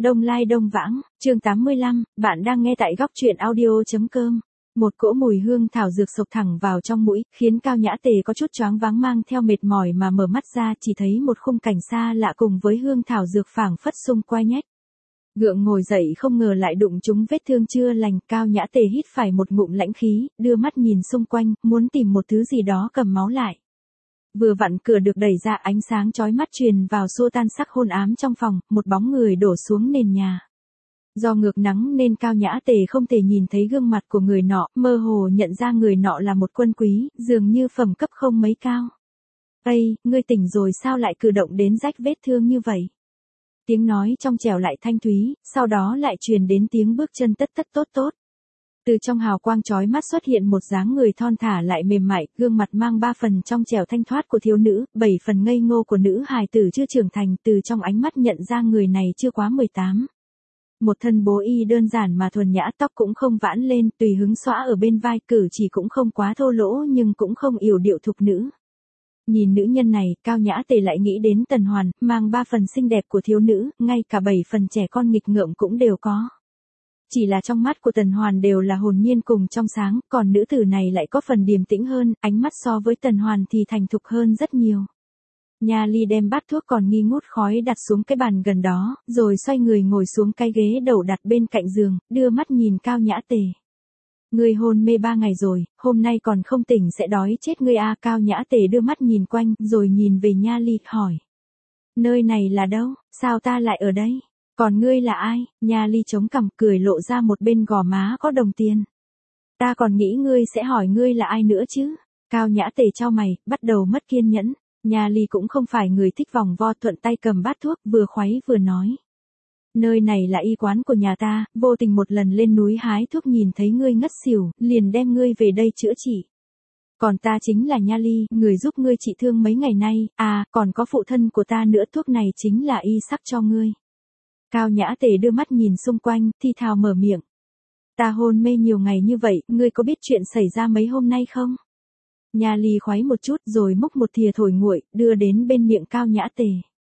Đông Lai Đông Vãng, chương 85, bạn đang nghe tại góc truyện audio.com. Một cỗ mùi hương thảo dược sộc thẳng vào trong mũi, khiến Cao Nhã Tề có chút choáng váng mang theo mệt mỏi mà mở mắt ra chỉ thấy một khung cảnh xa lạ cùng với hương thảo dược phảng phất xung quanh nhách. Gượng ngồi dậy không ngờ lại đụng trúng vết thương chưa lành, Cao Nhã Tề hít phải một ngụm lãnh khí, đưa mắt nhìn xung quanh, muốn tìm một thứ gì đó cầm máu lại. Vừa vặn cửa được đẩy ra, ánh sáng chói mắt truyền vào xua tan sắc hôn ám trong phòng, một bóng người đổ xuống nền nhà. Do ngược nắng nên Cao Nhã Tề không thể nhìn thấy gương mặt của người nọ, mơ hồ nhận ra người nọ là một quân quý, dường như phẩm cấp không mấy cao. "Ây, ngươi tỉnh rồi sao lại cử động đến rách vết thương như vậy?" Tiếng nói trong trẻo lại thanh thúy, sau đó lại truyền đến tiếng bước chân tất tất tốt tốt. Từ trong hào quang chói mắt xuất hiện một dáng người thon thả lại mềm mại, gương mặt mang 3 phần trong trẻo thanh thoát của thiếu nữ, 7 phần ngây ngô của nữ hài tử chưa trưởng thành, từ trong ánh mắt nhận ra người này chưa quá 18. Một thân bố y đơn giản mà thuần nhã, tóc cũng không vãn lên, tùy hứng xõa ở bên vai, cử chỉ cũng không quá thô lỗ nhưng cũng không yểu điệu thục nữ. Nhìn nữ nhân này, Cao Nhã Tề lại nghĩ đến Tần Hoàn, mang 3 phần xinh đẹp của thiếu nữ, ngay cả 7 phần trẻ con nghịch ngợm cũng đều có. Chỉ là trong mắt của Tần Hoàn đều là hồn nhiên cùng trong sáng, còn nữ tử này lại có phần điềm tĩnh hơn, ánh mắt so với Tần Hoàn thì thành thục hơn rất nhiều. Nha Ly đem bát thuốc còn nghi ngút khói đặt xuống cái bàn gần đó, rồi xoay người ngồi xuống cái ghế đầu đặt bên cạnh giường, đưa mắt nhìn Cao Nhã Tề. "Ngươi hôn mê 3 ngày rồi, hôm nay còn không tỉnh sẽ đói chết ngươi à?" Cao Nhã Tề đưa mắt nhìn quanh, rồi nhìn về Nha Ly, hỏi. "Nơi này là đâu, sao ta lại ở đây? Còn ngươi là ai?" Nha Ly chống cằm cười lộ ra một bên gò má có đồng tiền. "Ta còn nghĩ ngươi sẽ hỏi ngươi là ai nữa chứ." Cao Nhã Tề chau mày, bắt đầu mất kiên nhẫn. Nha Ly cũng không phải người thích vòng vo, thuận tay cầm bát thuốc, vừa khuấy vừa nói. "Nơi này là y quán của nhà ta, vô tình một lần lên núi hái thuốc nhìn thấy ngươi ngất xỉu, liền đem ngươi về đây chữa trị. Còn ta chính là Nha Ly, người giúp ngươi trị thương mấy ngày nay, à, còn có phụ thân của ta nữa, thuốc này chính là y sắc cho ngươi." Cao Nhã Tề đưa mắt nhìn xung quanh, thi thào mở miệng. "Ta hôn mê nhiều ngày như vậy, ngươi có biết chuyện xảy ra mấy hôm nay không?" Nha Ly khuấy một chút rồi múc một thìa thổi nguội, đưa đến bên miệng Cao Nhã Tề.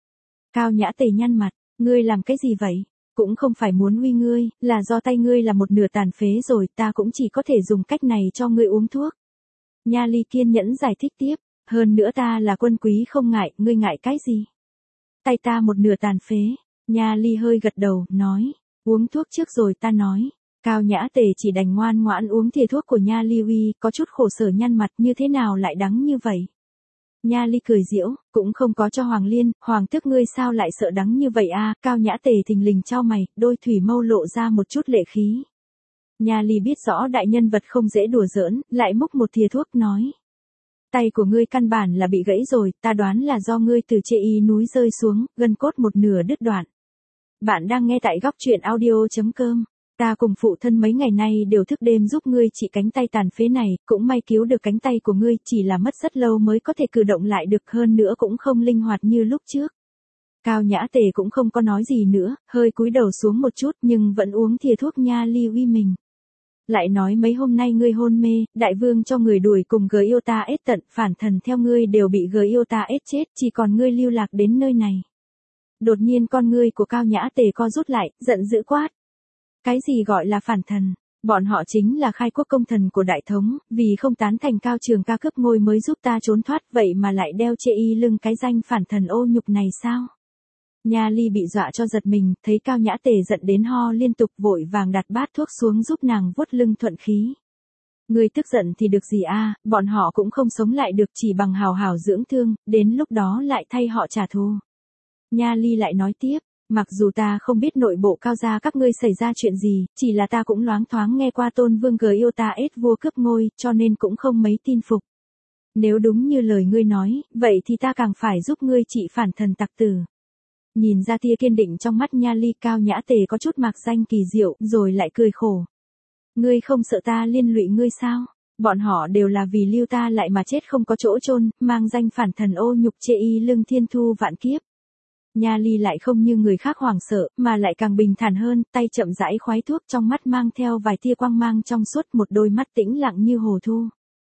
Cao Nhã Tề nhăn mặt, "Ngươi làm cái gì vậy? Cũng không phải muốn uy ngươi, là do tay ngươi là một nửa tàn phế rồi, ta cũng chỉ có thể dùng cách này cho ngươi uống thuốc." Nha Ly kiên nhẫn giải thích tiếp, "Hơn nữa ta là quân quý không ngại, ngươi ngại cái gì? Tay ta một nửa tàn phế." Nha Ly hơi gật đầu, nói, "Uống thuốc trước rồi ta nói." Cao Nhã Tề chỉ đành ngoan ngoãn uống thìa thuốc của Nha Ly uy, có chút khổ sở nhăn mặt, như thế nào lại đắng như vậy? Nha Ly cười giễu, "Cũng không có cho Hoàng Liên, Hoàng thước ngươi sao lại sợ đắng như vậy a?" Cao Nhã Tề thình lình chau mày, đôi thủy mâu lộ ra một chút lệ khí. Nha Ly biết rõ đại nhân vật không dễ đùa giỡn, lại múc một thìa thuốc nói. "Tay của ngươi căn bản là bị gãy rồi, ta đoán là do ngươi từ trên y núi rơi xuống, gân cốt một nửa đứt đoạn." Bạn đang nghe tại góc truyện audio.com. "Ta cùng phụ thân mấy ngày nay đều thức đêm giúp ngươi trị cánh tay tàn phế này, cũng may cứu được cánh tay của ngươi, chỉ là mất rất lâu mới có thể cử động lại được, hơn nữa cũng không linh hoạt như lúc trước." Cao Nhã Tề cũng không có nói gì nữa, hơi cúi đầu xuống một chút nhưng vẫn uống thìa thuốc Nha Ly uy mình. Lại nói, "Mấy hôm nay ngươi hôn mê, đại vương cho người đuổi cùng G yêu ta ết tận, phản thần theo ngươi đều bị G yêu ta ết chết, chỉ còn ngươi lưu lạc đến nơi này." Đột nhiên con ngươi của Cao Nhã Tề co rút lại, giận dữ quát. "Cái gì gọi là phản thần? Bọn họ chính là khai quốc công thần của đại thống, vì không tán thành Cao Trường Ca cướp ngôi mới giúp ta trốn thoát, vậy mà lại đeo trên y lưng cái danh phản thần ô nhục này sao?" Nha Ly bị dọa cho giật mình, thấy Cao Nhã Tề giận đến ho liên tục, vội vàng đặt bát thuốc xuống giúp nàng vuốt lưng thuận khí. "Ngươi tức giận thì được gì a, bọn họ cũng không sống lại được, chỉ bằng hào hào dưỡng thương, đến lúc đó lại thay họ trả thù." Nha Ly lại nói tiếp, "Mặc dù ta không biết nội bộ Cao gia các ngươi xảy ra chuyện gì, chỉ là ta cũng loáng thoáng nghe qua Tôn Vương G yêu ta ết vua cướp ngôi, cho nên cũng không mấy tin phục. Nếu đúng như lời ngươi nói, vậy thì ta càng phải giúp ngươi trị phản thần tặc tử." Nhìn ra tia kiên định trong mắt Nha Ly, Cao Nhã Tề có chút mạc danh kỳ diệu, rồi lại cười khổ. "Ngươi không sợ ta liên lụy ngươi sao? Bọn họ đều là vì lưu ta lại mà chết không có chỗ chôn, mang danh phản thần ô nhục chê y lưng thiên thu vạn kiếp." Nha Ly lại không như người khác hoảng sợ, mà lại càng bình thản hơn, tay chậm rãi khoái thuốc, trong mắt mang theo vài tia quang mang trong suốt, một đôi mắt tĩnh lặng như hồ thu.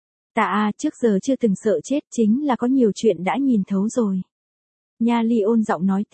"Ta trước giờ chưa từng sợ chết, chính là có nhiều chuyện đã nhìn thấu rồi." Nha Ly ôn giọng nói tiếp,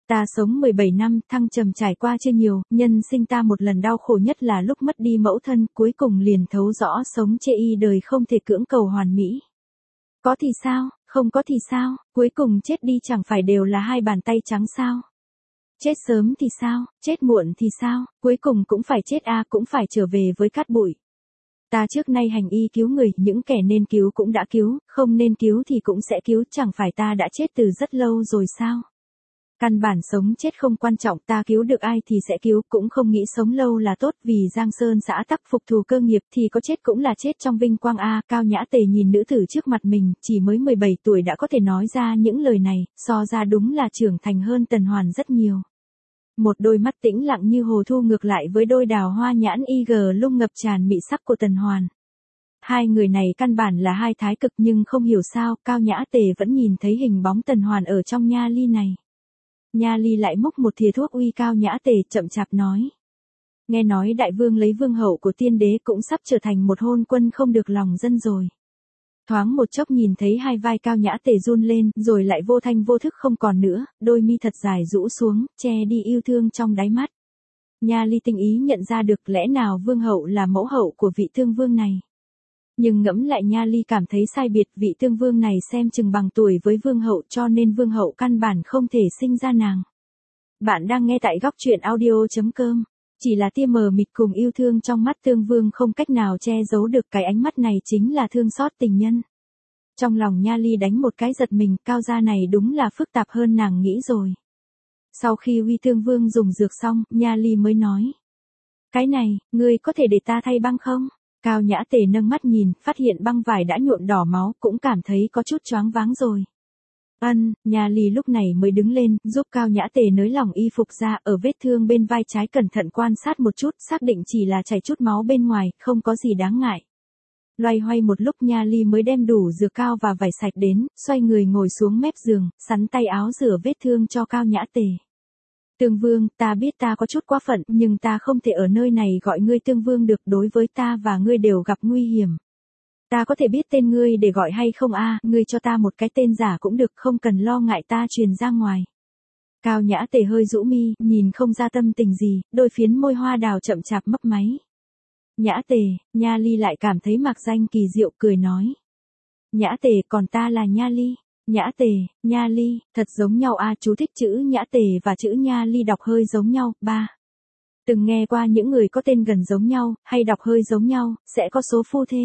Ta sống 17 năm, thăng trầm trải qua chưa nhiều, nhân sinh ta một lần đau khổ nhất là lúc mất đi mẫu thân, cuối cùng liền thấu rõ sống chê y đời không thể cưỡng cầu hoàn mỹ. Có thì sao, không có thì sao, cuối cùng chết đi chẳng phải đều là hai bàn tay trắng sao? Chết sớm thì sao, chết muộn thì sao, cuối cùng cũng phải chết cũng phải trở về với cát bụi. Ta trước nay hành y cứu người, những kẻ nên cứu cũng đã cứu, không nên cứu thì cũng sẽ cứu, chẳng phải ta đã chết từ rất lâu rồi sao? Căn bản sống chết không quan trọng, ta cứu được ai thì sẽ cứu, cũng không nghĩ sống lâu là tốt, vì Giang Sơn xã tắc phục thù cơ nghiệp thì có chết cũng là chết trong vinh quang Cao Nhã Tề nhìn nữ tử trước mặt mình, chỉ mới 17 tuổi đã có thể nói ra những lời này, so ra đúng là trưởng thành hơn Tần Hoàn rất nhiều. Một đôi mắt tĩnh lặng như hồ thu ngược lại với đôi đào hoa nhãn lung ngập tràn mị sắc của Tần Hoàn. Hai người này căn bản là hai thái cực, nhưng không hiểu sao, Cao Nhã Tề vẫn nhìn thấy hình bóng Tần Hoàn ở trong nha ly này. Nha ly lại múc một thìa thuốc uy Cao Nhã Tề, chậm chạp nói. Nghe nói đại vương lấy vương hậu của tiên đế cũng sắp trở thành một hôn quân không được lòng dân rồi. Thoáng một chốc nhìn thấy hai vai Cao Nhã Tề run lên, rồi lại vô thanh vô thức không còn nữa, đôi mi thật dài rũ xuống, che đi yêu thương trong đáy mắt. Nha ly tinh ý nhận ra được lẽ nào vương hậu là mẫu hậu của vị tương vương này. Nhưng ngẫm lại Nha ly cảm thấy sai biệt, vị tương vương này xem chừng bằng tuổi với vương hậu, cho nên vương hậu căn bản không thể sinh ra nàng. Bạn đang nghe tại góc truyện audio.com. Chỉ là tia mờ mịt cùng yêu thương trong mắt tương vương không cách nào che giấu được, cái ánh mắt này chính là thương xót tình nhân. Trong lòng Nha ly đánh một cái giật mình, Cao gia này đúng là phức tạp hơn nàng nghĩ rồi. Sau khi uy tương vương dùng dược xong, Nha ly mới nói. Cái này, ngươi có thể để ta thay băng không? Cao Nhã Tề nâng mắt nhìn, phát hiện băng vải đã nhuộm đỏ máu, cũng cảm thấy có chút choáng váng rồi. Nha ly lúc này mới đứng lên, giúp Cao Nhã Tề nới lỏng y phục ra, ở vết thương bên vai trái cẩn thận quan sát một chút, xác định chỉ là chảy chút máu bên ngoài, không có gì đáng ngại. Loay hoay một lúc Nha ly mới đem đủ dược cao và vải sạch đến, xoay người ngồi xuống mép giường, sắn tay áo rửa vết thương cho Cao Nhã Tề. Tương vương, ta biết ta có chút quá phận, nhưng ta không thể ở nơi này gọi ngươi tương vương được, đối với ta và ngươi đều gặp nguy hiểm. Ta có thể biết tên ngươi để gọi hay không ngươi cho ta một cái tên giả cũng được, không cần lo ngại ta truyền ra ngoài. Cao Nhã Tề hơi rũ mi, nhìn không ra tâm tình gì, đôi phiến môi hoa đào chậm chạp mấp máy. Nhã Tề, Nha ly lại cảm thấy mạc danh kỳ diệu, cười nói. Nhã Tề, còn ta là Nha ly. Nhã Tề, Nha ly, thật giống nhau chú thích chữ Nhã Tề và chữ Nha ly đọc hơi giống nhau. Từng nghe qua những người có tên gần giống nhau, hay đọc hơi giống nhau, sẽ có số phu thê.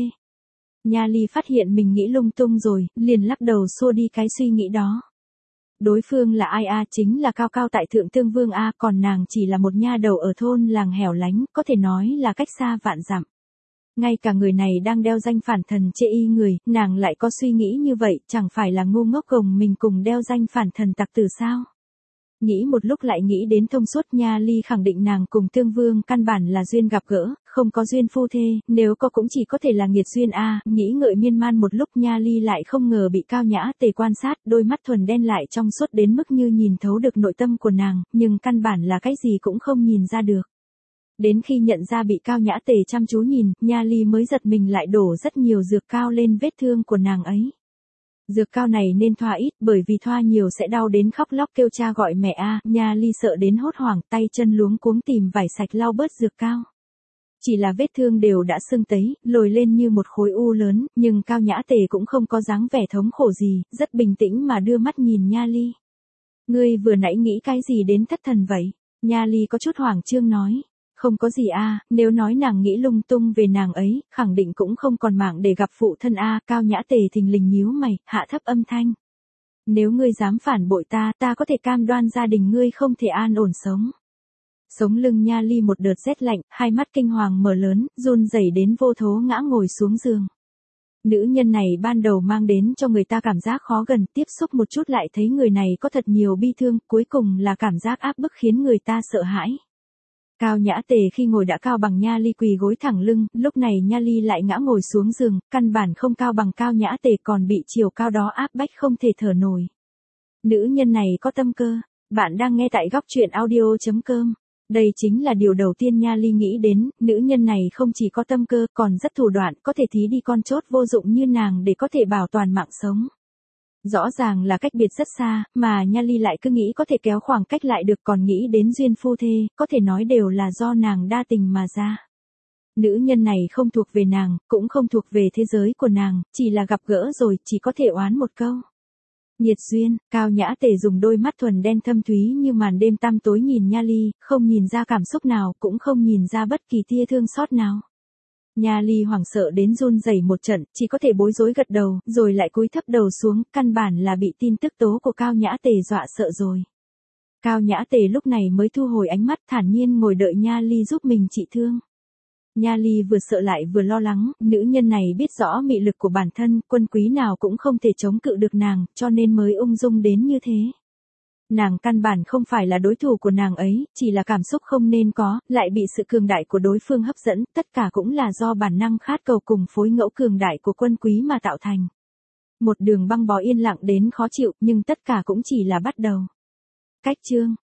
Nha ly phát hiện mình nghĩ lung tung rồi, liền lắc đầu xua đi cái suy nghĩ đó. Đối phương là ai chính là cao cao tại thượng tương vương còn nàng chỉ là một nha đầu ở thôn làng hẻo lánh, có thể nói là cách xa vạn dặm. Ngay cả người này đang đeo danh phản thần chê y người, nàng lại có suy nghĩ như vậy, chẳng phải là ngu ngốc gồng mình cùng đeo danh phản thần tặc tử sao? Nghĩ một lúc lại nghĩ đến thông suốt, Nha ly khẳng định nàng cùng tương vương căn bản là duyên gặp gỡ, không có duyên phu thê, nếu có cũng chỉ có thể là nghiệt duyên nghĩ ngợi miên man một lúc Nha ly lại không ngờ bị Cao Nhã Tề quan sát, đôi mắt thuần đen lại trong suốt đến mức như nhìn thấu được nội tâm của nàng, nhưng căn bản là cái gì cũng không nhìn ra được. Đến khi nhận ra bị Cao Nhã Tề chăm chú nhìn, Nha ly mới giật mình, lại đổ rất nhiều dược cao lên vết thương của nàng ấy. Dược cao này nên thoa ít, bởi vì thoa nhiều sẽ đau đến khóc lóc kêu cha gọi mẹ Nha ly sợ đến hốt hoảng, tay chân luống cuống tìm vải sạch lau bớt dược cao. Chỉ là vết thương đều đã sưng tấy, lồi lên như một khối u lớn, nhưng Cao Nhã Tề cũng không có dáng vẻ thống khổ gì, rất bình tĩnh mà đưa mắt nhìn Nha ly. Ngươi vừa nãy nghĩ cái gì đến thất thần vậy? Nha ly có chút hoảng trương nói. Không có gì nếu nói nàng nghĩ lung tung về nàng ấy, khẳng định cũng không còn mạng để gặp phụ thân Cao Nhã Tề thình lình nhíu mày, hạ thấp âm thanh. Nếu ngươi dám phản bội ta có thể cam đoan gia đình ngươi không thể an ổn sống. Sống lưng Nha ly một đợt rét lạnh, hai mắt kinh hoàng mở lớn, run rẩy đến vô thố ngã ngồi xuống giường. Nữ nhân này ban đầu mang đến cho người ta cảm giác khó gần, tiếp xúc một chút lại thấy người này có thật nhiều bi thương, cuối cùng là cảm giác áp bức khiến người ta sợ hãi. Cao Nhã Tề khi ngồi đã cao bằng Nha ly quỳ gối thẳng lưng, lúc này Nha ly lại ngã ngồi xuống giường, căn bản không cao bằng Cao Nhã Tề, còn bị chiều cao đó áp bách không thể thở nổi. Nữ nhân này có tâm cơ. Bạn đang nghe tại góc truyện audio.com. Đây chính là điều đầu tiên Nha ly nghĩ đến, nữ nhân này không chỉ có tâm cơ, còn rất thủ đoạn, có thể thí đi con chốt vô dụng như nàng để có thể bảo toàn mạng sống. Rõ ràng là cách biệt rất xa, mà Nha Ly lại cứ nghĩ có thể kéo khoảng cách lại được, còn nghĩ đến duyên phu thê, có thể nói đều là do nàng đa tình mà ra. Nữ nhân này không thuộc về nàng, cũng không thuộc về thế giới của nàng, chỉ là gặp gỡ rồi, chỉ có thể oán một câu. Nhiệt duyên. Cao Nhã Tề dùng đôi mắt thuần đen thâm thúy như màn đêm tăm tối nhìn Nha Ly, không nhìn ra cảm xúc nào, cũng không nhìn ra bất kỳ tia thương xót nào. Nha Ly hoảng sợ đến run rẩy một trận, chỉ có thể bối rối gật đầu, rồi lại cúi thấp đầu xuống, căn bản là bị tin tức tố của Cao Nhã Tề dọa sợ rồi. Cao Nhã Tề lúc này mới thu hồi ánh mắt, thản nhiên ngồi đợi Nha Ly giúp mình trị thương. Nha Ly vừa sợ lại vừa lo lắng, nữ nhân này biết rõ mị lực của bản thân, quân quý nào cũng không thể chống cự được nàng, cho nên mới ung dung đến như thế. Nàng căn bản không phải là đối thủ của nàng ấy, chỉ là cảm xúc không nên có, lại bị sự cường đại của đối phương hấp dẫn, tất cả cũng là do bản năng khát cầu cùng phối ngẫu cường đại của quân quý mà tạo thành. Một đường băng bó yên lặng đến khó chịu, nhưng tất cả cũng chỉ là bắt đầu. Cách chương